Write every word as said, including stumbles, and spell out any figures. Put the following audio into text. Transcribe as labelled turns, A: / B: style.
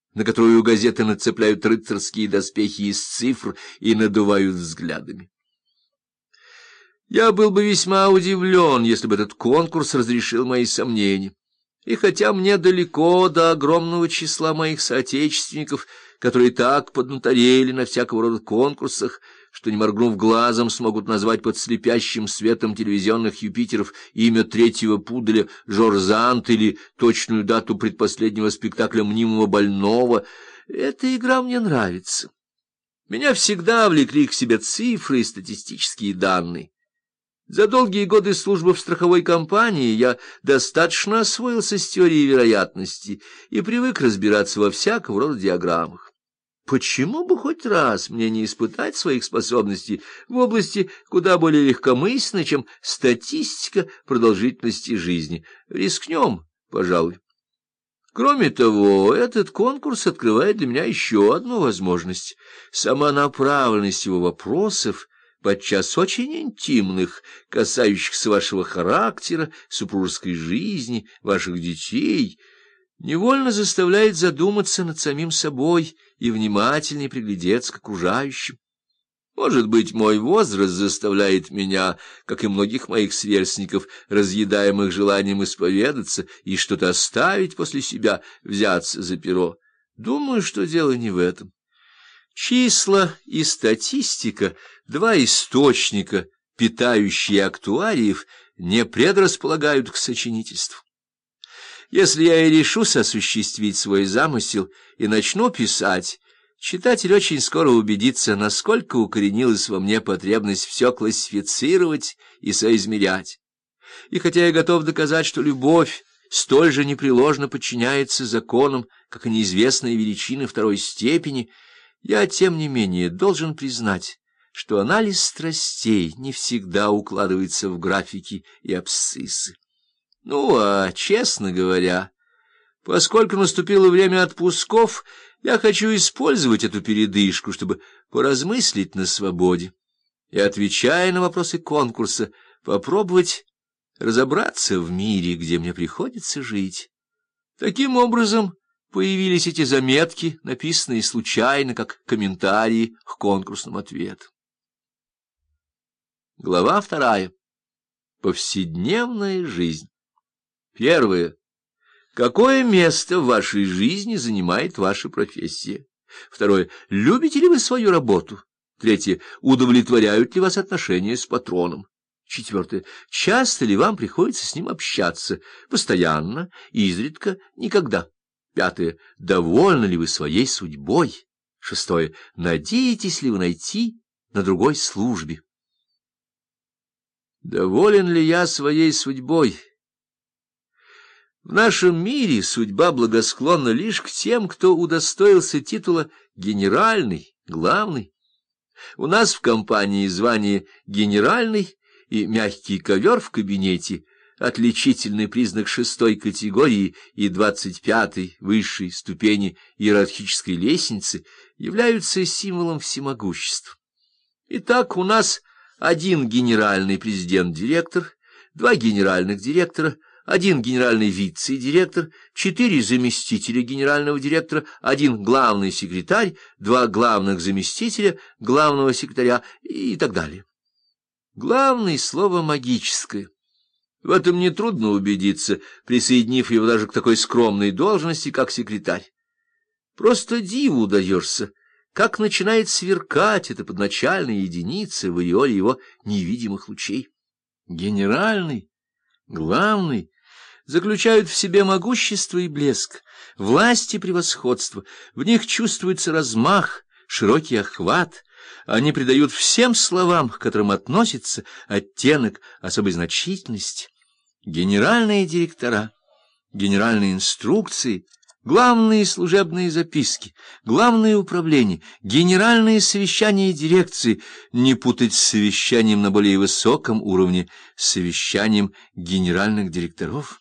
A: на которую газеты нацепляют рыцарские доспехи из цифр и надувают взглядами. Я был бы весьма удивлен, если бы этот конкурс разрешил мои сомнения. И хотя мне далеко до огромного числа моих соотечественников, которые так поднаторели на всякого рода конкурсах, что, не моргнув глазом, смогут назвать под слепящим светом телевизионных Юпитеров имя третьего пуделя Жорзант или точную дату предпоследнего спектакля мнимого больного, эта игра мне нравится. Меня всегда влекли к себе цифры и статистические данные. За долгие годы службы в страховой компании я достаточно освоился с теорией вероятности и привык разбираться во всякого рода диаграммах. Почему бы хоть раз мне не испытать своих способностей в области куда более легкомысленной, чем статистика продолжительности жизни? Рискнем, пожалуй. Кроме того, этот конкурс открывает для меня еще одну возможность. Сама направленность его вопросов, подчас очень интимных, касающихся вашего характера, супружеской жизни, ваших детей, невольно заставляет задуматься над самим собой и внимательнее приглядеться к окружающим. Может быть, мой возраст заставляет меня, как и многих моих сверстников, разъедаемых желанием исповедаться и что-то оставить после себя, взяться за перо. Думаю, что дело не в этом. Числа и статистика — два источника, питающие актуариев, не предрасполагают к сочинительству. Если я и решусь осуществить свой замысел и начну писать, читатель очень скоро убедится, насколько укоренилась во мне потребность все классифицировать и соизмерять. И хотя я готов доказать, что любовь столь же непреложно подчиняется законам, как и неизвестные величины второй степени, я, тем не менее, должен признать, что анализ страстей не всегда укладывается в графики и абсциссы. Ну, а, честно говоря, поскольку наступило время отпусков, я хочу использовать эту передышку, чтобы поразмыслить на свободе и, отвечая на вопросы конкурса, попробовать разобраться в мире, где мне приходится жить. Таким образом, появились эти заметки, написанные случайно, как комментарии к конкурсным ответам. Глава вторая. Повседневная жизнь. Первое. Какое место в вашей жизни занимает ваша профессия? Второе. Любите ли вы свою работу? Третье. Удовлетворяют ли вас отношения с патроном? Четвертое. Часто ли вам приходится с ним общаться? Постоянно, изредка, никогда. Пятое. Довольны ли вы своей судьбой? Шестое. Надеетесь ли вы найти на другой службе? Доволен ли я своей судьбой? В нашем мире судьба благосклонна лишь к тем, кто удостоился титула генеральный, главный. У нас в компании звание генеральный и мягкий ковер в кабинете — отличительный признак шестой категории и двадцать пятой высшей ступени иерархической лестницы, являются символом всемогущества. Итак, у нас один генеральный президент-директор, два генеральных директора, один генеральный вице-директор, четыре заместителя генерального директора, один главный секретарь, два главных заместителя главного секретаря и так далее. Главное слово магическое. В этом нетрудно убедиться, присоединив его даже к такой скромной должности, как секретарь. Просто диву даешься, как начинает сверкать эта подначальная единица в ореоле его невидимых лучей. Генеральный, главный, заключают в себе могущество и блеск, власть и превосходство, в них чувствуется размах, широкий охват, они придают всем словам, к которым относится оттенок особой значительности. Генеральные директора, генеральные инструкции, главные служебные записки, главное управление, генеральные совещания дирекции, не путать с совещанием на более высоком уровне, с совещанием генеральных директоров.